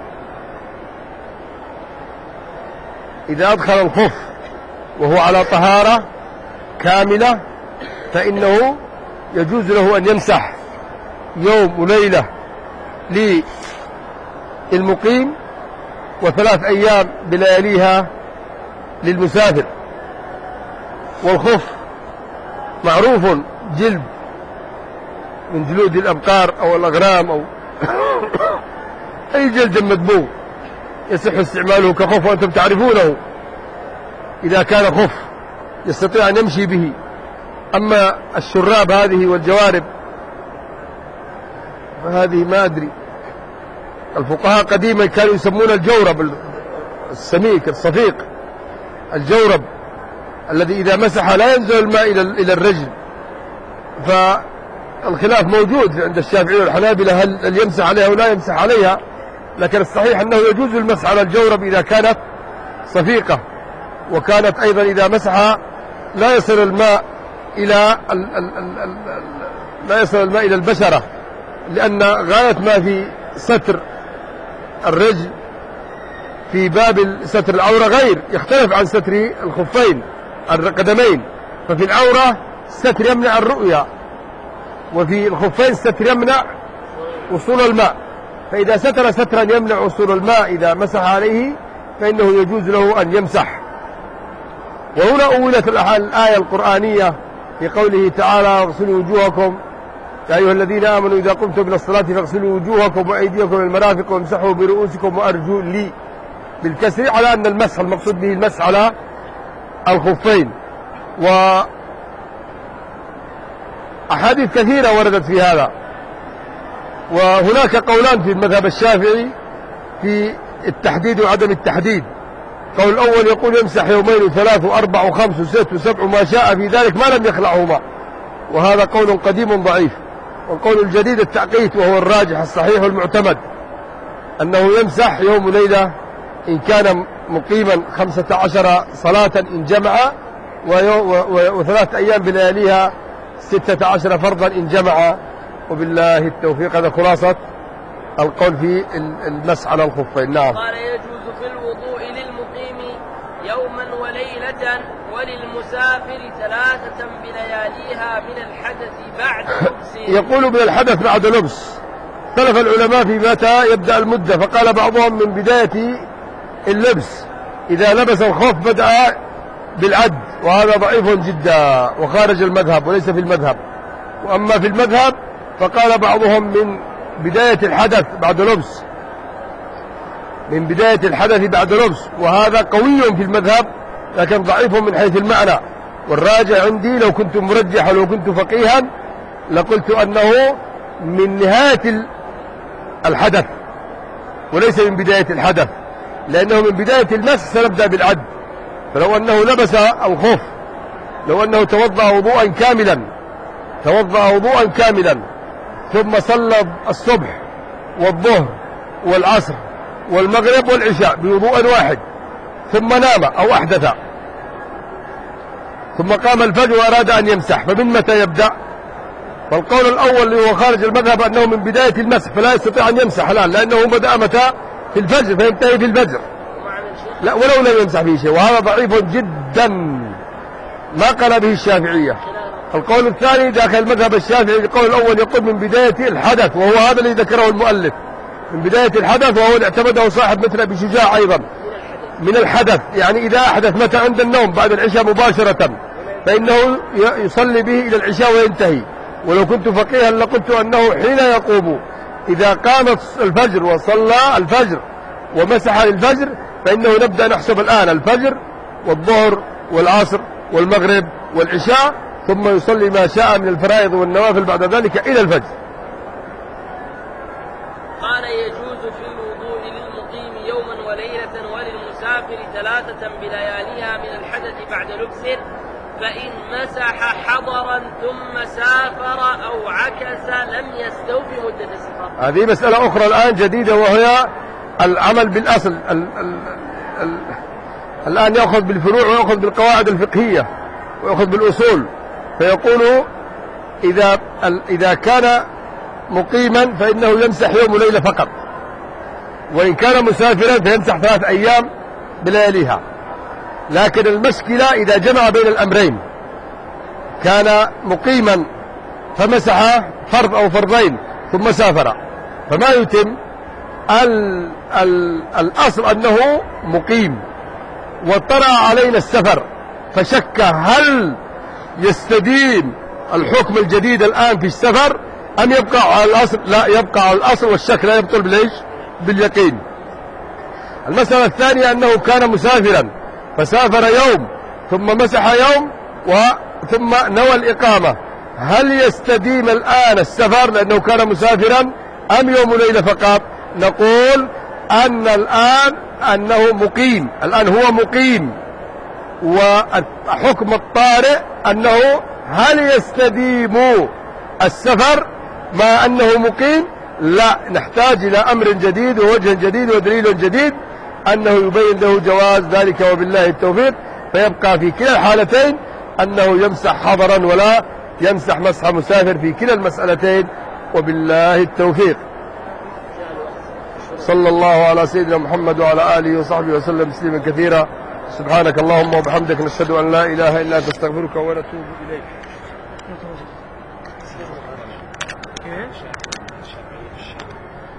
إذا أدخل الخف وهو على طهارة كاملة فإنه يجوز له أن يمسح يوم وليلة للمقيم، و3 أيام بلياليها للمسافر. والخف معروف جلد من جلود الأبقار أو الأغنام أو أي جلد مدبوغ يصح استعماله كخف، وأنتم تعرفونه إذا كان خف يستطيع أن يمشي به. أما الشراب هذه والجوارب فهذه ما أدري. الفقهاء قديما كانوا يسمون الجورب السميك الصفيق، الجورب الذي إذا مسح لا ينزل الماء إلى الرجل. فالخلاف موجود عند الشافعي والحنابلة هل يمسح عليها أو لا يمسح عليها، لكن الصحيح أنه يجوز المسح على الجورب إذا كانت صفيقة، وكانت أيضا إذا مسح لا يصل الماء إلى البشرة، لأن غاية ما في ستر الرجل في باب ستر العورة غير، يختلف عن ستر الخفين القدمين. ففي العورة ستر يمنع الرؤية، وفي الخفين ستر يمنع وصول الماء. فإذا ستر سترا يمنع وصول الماء إذا مسح عليه فإنه يجوز له أن يمسح. وهنا أولت الآية القرآنية في قوله تعالى اغسلوا وجوهكم يا أيها الذين آمنوا إذا قمتم إلى الصلاة فاغسلوا وجوهكم وأيديكم إلى المرافق وامسحوا برؤوسكم وأرجلكم بالكسر، على أن المسح المقصود به المسح على الخفين. وأحاديث كثيرة وردت في هذا. وهناك قولان في المذهب الشافعي في التحديد وعدم التحديد. قول الأول يقول يمسح يومين وثلاث وأربع وخمس وست وسبع ما شاء في ذلك ما لم يخلعهما، وهذا قول قديم ضعيف. والقول الجديد التعقيد، وهو الراجح الصحيح والمعتمد، أنه يمسح يوم وليلة إن كان مقيما 15 صلاة إن جمع، و3 أيام بلياليها 16 فرضا إن جمع. وبالله التوفيق. هذا خلاصة القول في المسح على الخفين. نعم. قال يجوز في الوضوء للمقيم يوما وليلة وللمسافر 3 بلياليها من الحدث بعد لبس. يقول من الحدث بعد لبس. اختلف العلماء في متى يبدأ المدة، فقال بعضهم من بداية اللبس، إذا لبس الخف بدأ بالعد، وهذا ضعيف جدا وخارج المذهب وليس في المذهب. وأما في المذهب فقال بعضهم من بداية الحدث بعد لبس، من بداية الحدث بعد لبس، وهذا قوي في المذهب لكن ضعيف من حيث المعنى. والراجع عندي لو كنت مرجحا ولو كنت فقيها لقلت أنه من نهاية الحدث وليس من بداية الحدث، لأنه من بداية المسح سنبدأ بالعد. فلو أنه لبس الخف، لو أنه توضأ وضوءا كاملا ثم صلى الصبح والظهر والعصر والمغرب والعشاء بوضوء واحد، ثم نام أو أحدث، ثم قام الفجر وأراد أن يمسح، فمن متى يبدأ؟ والقول الأول اللي هو خارج المذهب أنه من بداية المسح، فلا يستطيع أن يمسح الآن لأنه بدأ متى؟ في الفجر، فينتهي في الفجر. لا، ولو لم يمسح به شيء، وهذا ضعيف جدا ما قال به الشافعية. القول الثاني داخل المذهب الشافعي، القول الأول يقول من بداية الحدث، وهو هذا الذي ذكره المؤلف، من بداية الحدث، وهو اللي اعتمده صاحب مثل أبي شجاع أيضا، من الحدث، يعني إذا أحدث متى؟ عند النوم بعد العشاء مباشرة، فإنه يصلي به إلى العشاء وينتهي. ولو كنت فقيها لقلت أنه حين يقوم، إذا قام الفجر وصلى الفجر ومسح للفجر، فإنه نبدأ نحسب الآن الفجر والظهر والعصر والمغرب والعشاء، ثم يصلي ما شاء من الفرائض والنوافل بعد ذلك إلى الفجر. قال يجوز في الوضوء للمقيم يوما وليلة وللمسافر 3 بلياليها من الحدث بعد لبس، فإن مسح حضرا ثم سافر أو عكس لم يستوفي مدة السفر. هذه مسألة أخرى الآن جديدة، وهي العمل بالأصل. الآن يأخذ بالفروع ويأخذ بالقواعد الفقهية ويأخذ بالأصول، فيقول إذا كان مقيما فإنه يمسح يوم وليلة فقط، وإن كان مسافرا فيمسح 3 أيام بلياليها. لكن المشكلة إذا جمع بين الأمرين، كان مقيما فمسح فرض أو فرضين ثم سافر، فما يتم. الأصل أنه مقيم، وطرأ علينا السفر، فشك هل يستديم الحكم الجديد الآن في السفر أم يبقى على الأصل؟ لا، يبقى على الأصل، والشك لا يبطل بالإيش؟ باليقين. المسألة الثانية أنه كان مسافرا فسافر يوم ثم مسح يوم ثم نوى الإقامة، هل يستديم الآن السفر لأنه كان مسافرا أم يوم وليلة فقط؟ نقول أن الآن أنه مقيم، الآن هو مقيم، وحكم الطارئ أنه هل يستديم السفر مع أنه مقيم؟ لا، نحتاج إلى أمر جديد ووجه جديد ودليل جديد أنه يبين له جواز ذلك، وبالله التوفيق. فيبقى في كلا الحالتين أنه يمسح حضرا ولا يمسح مسح مسافر في كلا المسألتين، وبالله التوفيق. صلى الله على سيدنا محمد وعلى آله وصحبه وسلم تسليما كثيرا. سبحانك اللهم وبحمدك، نشهد أن لا إله إلا أنت، نستغفرك ونتوب إليك.